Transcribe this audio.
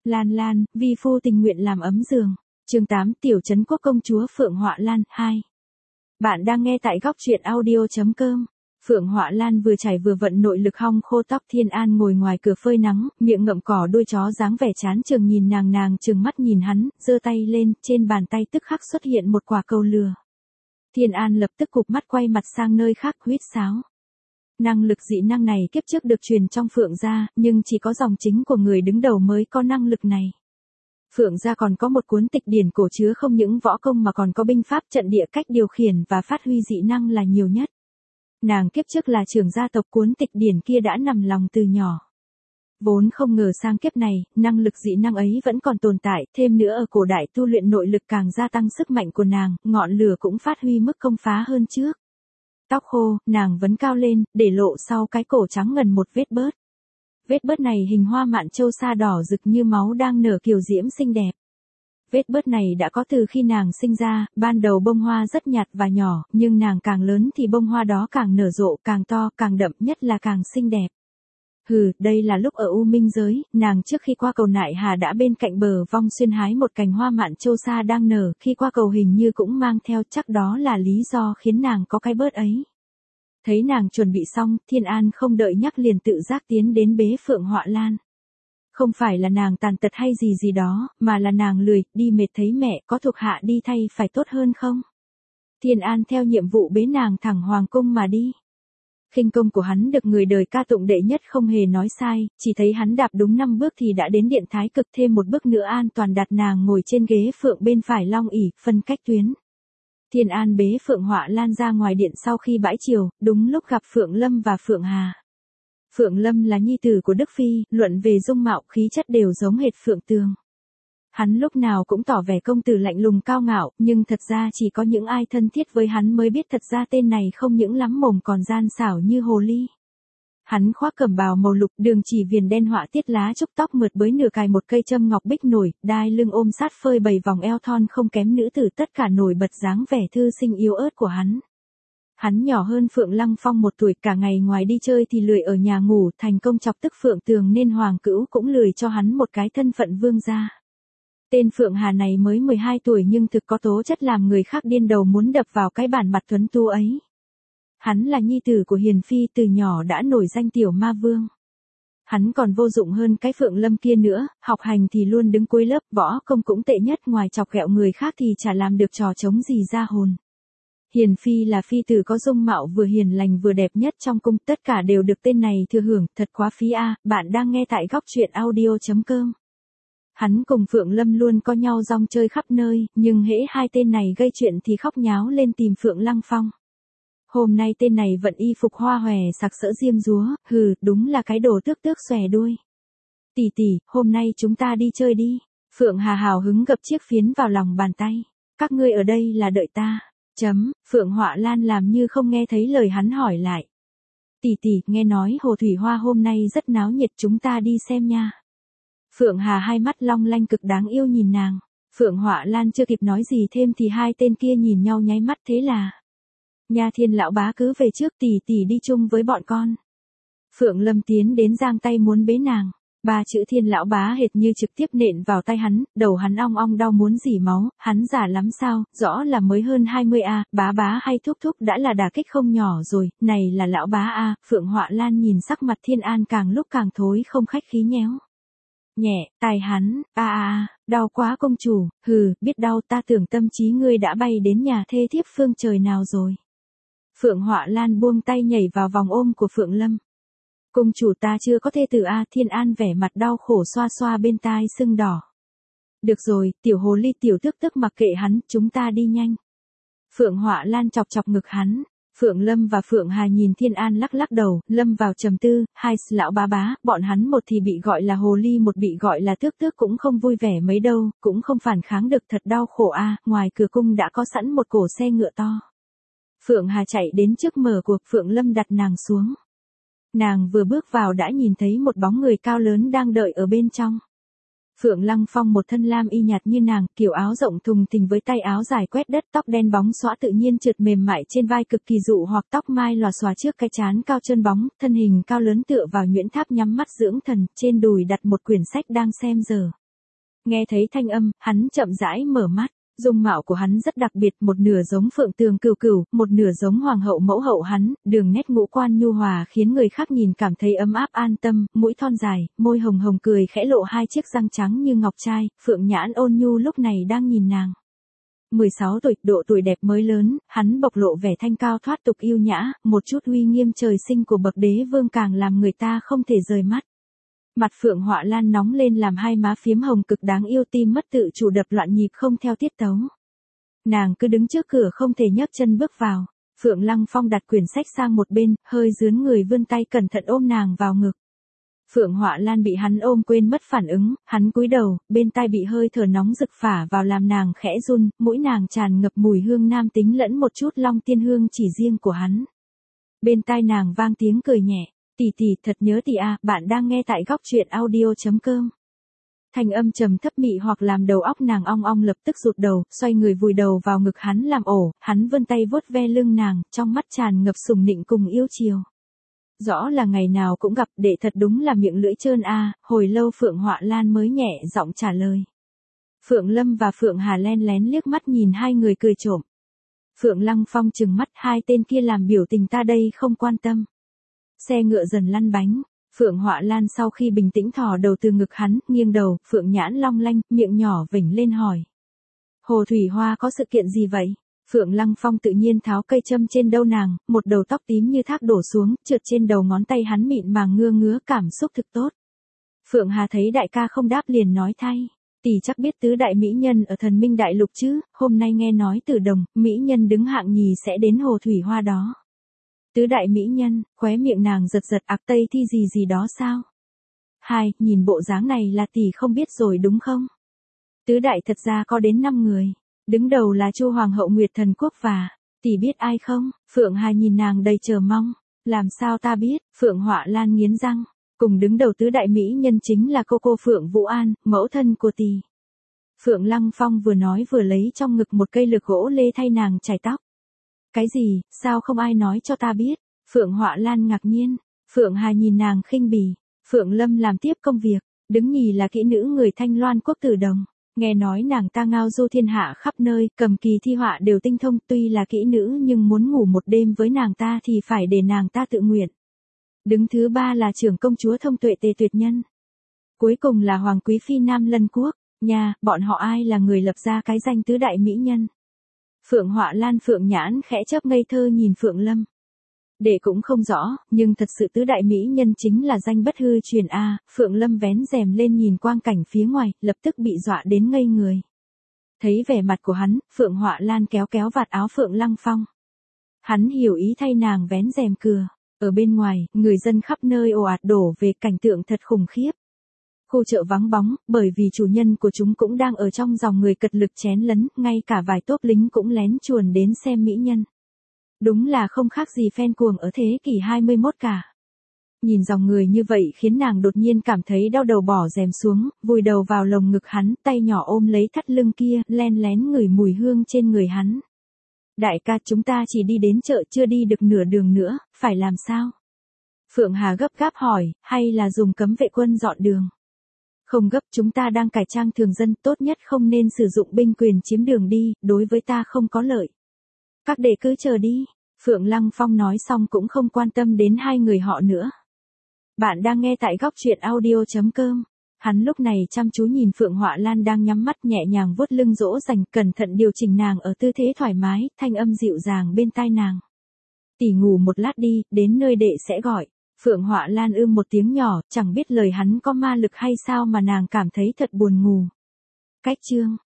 Lan Lan, vi phu tình nguyện làm ấm giường. Chương 8, Tiểu trấn quốc công chúa Phượng Họa Lan 2. Bạn đang nghe tại góc truyện audio.com. Phượng Họa Lan vừa chảy vừa vận nội lực hong khô tóc. Thiên An ngồi ngoài cửa phơi nắng, miệng ngậm cỏ đuôi chó dáng vẻ chán chường nhìn nàng trừng mắt nhìn hắn, giơ tay lên, trên bàn tay tức khắc xuất hiện một quả cầu lửa. Thiên An lập tức cụp mắt quay mặt sang nơi khác huýt sáo. Năng lực dị năng này kiếp trước được truyền trong Phượng gia, nhưng chỉ có dòng chính của người đứng đầu mới có năng lực này. Phượng gia còn có một cuốn tịch điển cổ chứa không những võ công mà còn có binh pháp trận địa cách điều khiển và phát huy dị năng là nhiều nhất. Nàng kiếp trước là trưởng gia tộc, cuốn tịch điển kia đã nằm lòng từ nhỏ. Vốn không ngờ sang kiếp này, năng lực dị năng ấy vẫn còn tồn tại, thêm nữa ở cổ đại tu luyện nội lực càng gia tăng sức mạnh của nàng, ngọn lửa cũng phát huy mức công phá hơn trước. Tóc khô, nàng vấn cao lên, để lộ sau cái cổ trắng ngần một vết bớt. Vết bớt này hình hoa mạn châu sa đỏ rực như máu đang nở kiều diễm xinh đẹp. Vết bớt này đã có từ khi nàng sinh ra, ban đầu bông hoa rất nhạt và nhỏ, nhưng nàng càng lớn thì bông hoa đó càng nở rộ, càng to, càng đậm, nhất là càng xinh đẹp. Đây là lúc ở U Minh giới, nàng trước khi qua cầu Nại Hà đã bên cạnh bờ Vong Xuyên hái một cành hoa mạn châu sa đang nở, khi qua cầu hình như cũng mang theo, chắc đó là lý do khiến nàng có cái bớt ấy. Thấy nàng chuẩn bị xong, Thiên An không đợi nhắc liền tự giác tiến đến bế Phượng Họa Lan. Không phải là nàng tàn tật hay gì đó, mà là nàng lười, đi mệt thấy mẹ, có thuộc hạ đi thay phải tốt hơn không? Thiên An theo nhiệm vụ bế nàng thẳng hoàng cung mà đi. Khinh công của hắn được người đời ca tụng đệ nhất không hề nói sai, chỉ thấy hắn đạp đúng 5 bước thì đã đến điện thái cực, thêm một bước nữa an toàn đặt nàng ngồi trên ghế phượng bên phải long ỷ, phân cách tuyến. Thiên An bế Phượng Họa Lan ra ngoài điện sau khi bãi chiều, đúng lúc gặp Phượng Lâm và Phượng Hà. Phượng Lâm là nhi tử của Đức Phi, luận về dung mạo khí chất đều giống hệt Phượng Tường. Hắn lúc nào cũng tỏ vẻ công tử lạnh lùng cao ngạo, nhưng thật ra chỉ có những ai thân thiết với hắn mới biết thật ra tên này không những lắm mồm còn gian xảo như hồ ly. Hắn khoác cẩm bào màu lục, đường chỉ viền đen họa tiết lá trúc, tóc mượt bới nửa cài một cây châm ngọc bích nổi, đai lưng ôm sát phơi bày vòng eo thon không kém nữ tử, tất cả nổi bật dáng vẻ thư sinh yếu ớt của hắn. Hắn nhỏ hơn Phượng Lăng Phong 1 tuổi, cả ngày ngoài đi chơi thì lười ở nhà ngủ, thành công chọc tức Phượng Tường nên Hoàng Cữu cũng lười cho hắn một cái thân phận vương gia. Tên Phượng Hà này mới 12 tuổi nhưng thực có tố chất làm người khác điên đầu muốn đập vào cái bản mặt tuấn tú ấy. Hắn là nhi tử của Hiền Phi, từ nhỏ đã nổi danh tiểu ma vương. Hắn còn vô dụng hơn cái Phượng Lâm kia nữa, học hành thì luôn đứng cuối lớp, võ công cũng tệ nhất, ngoài chọc ghẹo người khác thì chả làm được trò trống gì ra hồn. Hiền Phi là phi tử có dung mạo vừa hiền lành vừa đẹp nhất trong cung, tất cả đều được tên này thừa hưởng, thật quá phí a. Bạn đang nghe tại góc truyện audio.com. Hắn cùng Phượng Lâm luôn có nhau rong chơi khắp nơi, nhưng hễ hai tên này gây chuyện thì khóc nháo lên tìm Phượng Lăng Phong. Hôm nay tên này vận y phục hoa hòe sặc sỡ diêm dúa, đúng là cái đồ tước tước xòe đuôi. Tỷ tỷ, hôm nay chúng ta đi chơi đi. Phượng Hà hào hứng gập chiếc phiến vào lòng bàn tay. Các ngươi ở đây là đợi ta. Phượng Họa Lan làm như không nghe thấy lời hắn hỏi lại. Tỷ tỷ, nghe nói Hồ Thủy Hoa hôm nay rất náo nhiệt, chúng ta đi xem nha. Phượng Hà hai mắt long lanh cực đáng yêu nhìn nàng. Phượng Họa Lan chưa kịp nói gì thêm thì hai tên kia nhìn nhau nháy mắt, thế là. Nha Thiên lão bá cứ về trước, tỷ tỷ đi chung với bọn con. Phượng Lâm tiến đến giang tay muốn bế nàng. 3 chữ Thiên lão bá hệt như trực tiếp nện vào tay hắn, đầu hắn ong ong đau muốn rỉ máu, hắn giả lắm sao, rõ là mới hơn 20 a, bá hay thúc thúc đã là đả kích không nhỏ rồi, này là lão bá a. Phượng Họa Lan nhìn sắc mặt Thiên An càng lúc càng thối, không khách khí nhéo nhẹ tai hắn, đau quá công chủ. Biết đau, ta tưởng tâm trí ngươi đã bay đến nhà thê thiếp phương trời nào rồi. Phượng Họa Lan buông tay nhảy vào vòng ôm của Phượng Lâm. Công chủ ta chưa có thê tử a. Thiên An vẻ mặt đau khổ xoa xoa bên tai sưng đỏ. Được rồi, tiểu hồ ly tiểu tức tức mặc kệ hắn, chúng ta đi nhanh. Phượng Họa Lan chọc chọc ngực hắn. Phượng Lâm và Phượng Hà nhìn Thiên An lắc lắc đầu, lâm vào trầm tư, hai lão bá, bọn hắn một thì bị gọi là hồ ly, một bị gọi là tước tước cũng không vui vẻ mấy đâu, cũng không phản kháng được, thật đau khổ a. Ngoài cửa cung đã có sẵn một cổ xe ngựa to. Phượng Hà chạy đến trước mở cuộc, Phượng Lâm đặt nàng xuống. Nàng vừa bước vào đã nhìn thấy một bóng người cao lớn đang đợi ở bên trong. Phượng Lăng Phong một thân lam y nhạt như nàng, kiểu áo rộng thùng thình với tay áo dài quét đất, tóc đen bóng xõa tự nhiên trượt mềm mại trên vai cực kỳ dụ hoặc, tóc mai lòa xòa trước cái trán cao trơn bóng, thân hình cao lớn tựa vào nhuyễn tháp nhắm mắt dưỡng thần, trên đùi đặt một quyển sách đang xem giờ. Nghe thấy thanh âm, hắn chậm rãi mở mắt. Dung mạo của hắn rất đặc biệt, một nửa giống Phượng Tường Cửu Cửu, một nửa giống hoàng hậu mẫu hậu hắn, đường nét ngũ quan nhu hòa khiến người khác nhìn cảm thấy ấm áp an tâm, mũi thon dài, môi hồng hồng cười khẽ lộ hai chiếc răng trắng như ngọc trai, Phượng Nhãn ôn nhu lúc này đang nhìn nàng. 16 tuổi, độ tuổi đẹp mới lớn, hắn bộc lộ vẻ thanh cao thoát tục yêu nhã, một chút uy nghiêm trời sinh của bậc đế vương càng làm người ta không thể rời mắt. Mặt Phượng Họa Lan nóng lên làm hai má phiếm hồng cực đáng yêu, tim mất tự chủ đập loạn nhịp không theo tiết tấu. Nàng cứ đứng trước cửa không thể nhấc chân bước vào. Phượng Lăng Phong đặt quyển sách sang một bên, hơi dướn người vươn tay cẩn thận ôm nàng vào ngực. Phượng Họa Lan bị hắn ôm quên mất phản ứng, hắn cúi đầu, bên tai bị hơi thở nóng rực phả vào làm nàng khẽ run, mũi nàng tràn ngập mùi hương nam tính lẫn một chút long tiên hương chỉ riêng của hắn. Bên tai nàng vang tiếng cười nhẹ. Tỷ tỷ thật nhớ tỷ à, bạn đang nghe tại góc truyện audio.com. Thanh âm trầm thấp mị hoặc làm đầu óc nàng ong ong lập tức rụt đầu, xoay người vùi đầu vào ngực hắn làm ổ, hắn vươn tay vuốt ve lưng nàng, trong mắt tràn ngập sùng nịnh cùng yêu chiều. Rõ là ngày nào cũng gặp, đệ thật đúng là miệng lưỡi trơn a. Hồi lâu Phượng Họa Lan mới nhẹ giọng trả lời. Phượng Lâm và Phượng Hà len lén liếc mắt nhìn hai người cười trộm. Phượng Lăng Phong trừng mắt, hai tên kia làm biểu tình ta đây không quan tâm. Xe ngựa dần lăn bánh, Phượng Họa Lan sau khi bình tĩnh thò đầu từ ngực hắn, nghiêng đầu, Phượng Nhãn long lanh, miệng nhỏ vểnh lên hỏi. Hồ Thủy Hoa có sự kiện gì vậy? Phượng Lăng Phong tự nhiên tháo cây châm trên đầu nàng, một đầu tóc tím như thác đổ xuống, trượt trên đầu ngón tay hắn mịn màng ngưa ngứa, cảm xúc thực tốt. Phượng Hà thấy đại ca không đáp liền nói thay. Tỷ chắc biết tứ đại mỹ nhân ở Thần Minh Đại Lục chứ, hôm nay nghe nói Tử Đồng, mỹ nhân đứng hạng nhì sẽ đến Hồ Thủy Hoa đó. Tứ đại mỹ nhân, khóe miệng nàng giật giật, ạc tây thi gì đó sao? Hai, nhìn bộ dáng này là tỷ không biết rồi đúng không? Tứ đại thật ra có đến 5 người. Đứng đầu là Chu Hoàng hậu Nguyệt Thần Quốc và, tỷ biết ai không? Phượng Hà nhìn nàng đầy chờ mong. Làm sao ta biết? Phượng Họa Lan nghiến răng. Cùng đứng đầu tứ đại mỹ nhân chính là cô Phượng Vũ An, mẫu thân của tỷ. Phượng Lăng Phong vừa nói vừa lấy trong ngực một cây lược gỗ lê thay nàng chải tóc. Cái gì, sao không ai nói cho ta biết? Phượng Họa Lan ngạc nhiên. Phượng Hà nhìn nàng khinh bỉ. Phượng Lâm làm tiếp công việc. Đứng nhì là kỹ nữ người Thanh Loan Quốc Tử Đồng. Nghe nói nàng ta ngao du thiên hạ khắp nơi, cầm kỳ thi họa đều tinh thông, tuy là kỹ nữ nhưng muốn ngủ một đêm với nàng ta thì phải để nàng ta tự nguyện. Đứng thứ ba là trưởng công chúa Thông Tuệ Tề Tuyệt Nhân. Cuối cùng là Hoàng Quý Phi Nam Lân Quốc. Nha, bọn họ ai là người lập ra cái danh tứ đại mỹ nhân? Phượng Họa Lan Phượng Nhãn khẽ chớp ngây thơ nhìn Phượng Lâm. Đệ cũng không rõ, nhưng thật sự tứ đại mỹ nhân chính là danh bất hư truyền a. Phượng Lâm vén rèm lên nhìn quang cảnh phía ngoài, lập tức bị dọa đến ngây người. Thấy vẻ mặt của hắn, Phượng Họa Lan kéo kéo vạt áo Phượng Lăng Phong. Hắn hiểu ý thay nàng vén rèm cửa. Ở bên ngoài, người dân khắp nơi ồ ạt đổ về, cảnh tượng thật khủng khiếp. Khu chợ vắng bóng, bởi vì chủ nhân của chúng cũng đang ở trong dòng người cật lực chén lấn, ngay cả vài tốp lính cũng lén chuồn đến xem mỹ nhân. Đúng là không khác gì phen cuồng ở thế kỷ 21 cả. Nhìn dòng người như vậy khiến nàng đột nhiên cảm thấy đau đầu, bỏ rèm xuống, vùi đầu vào lồng ngực hắn, tay nhỏ ôm lấy thắt lưng kia, len lén ngửi mùi hương trên người hắn. Đại ca, chúng ta chỉ đi đến chợ chưa đi được nửa đường nữa, phải làm sao? Phượng Hà gấp gáp hỏi, hay là dùng cấm vệ quân dọn đường? Không gấp, chúng ta đang cải trang thường dân, tốt nhất không nên sử dụng binh quyền chiếm đường đi, đối với ta không có lợi. Các đệ cứ chờ đi. Phượng Lăng Phong nói xong cũng không quan tâm đến hai người họ nữa. Bạn đang nghe tại góc truyện audio.com. Hắn lúc này chăm chú nhìn Phượng Họa Lan đang nhắm mắt, nhẹ nhàng vuốt lưng dỗ dành, cẩn thận điều chỉnh nàng ở tư thế thoải mái, thanh âm dịu dàng bên tai nàng. Tỷ ngủ một lát đi, đến nơi đệ sẽ gọi. Phượng Họa Lan một tiếng nhỏ, chẳng biết lời hắn có ma lực hay sao mà nàng cảm thấy thật buồn ngủ. Cách chương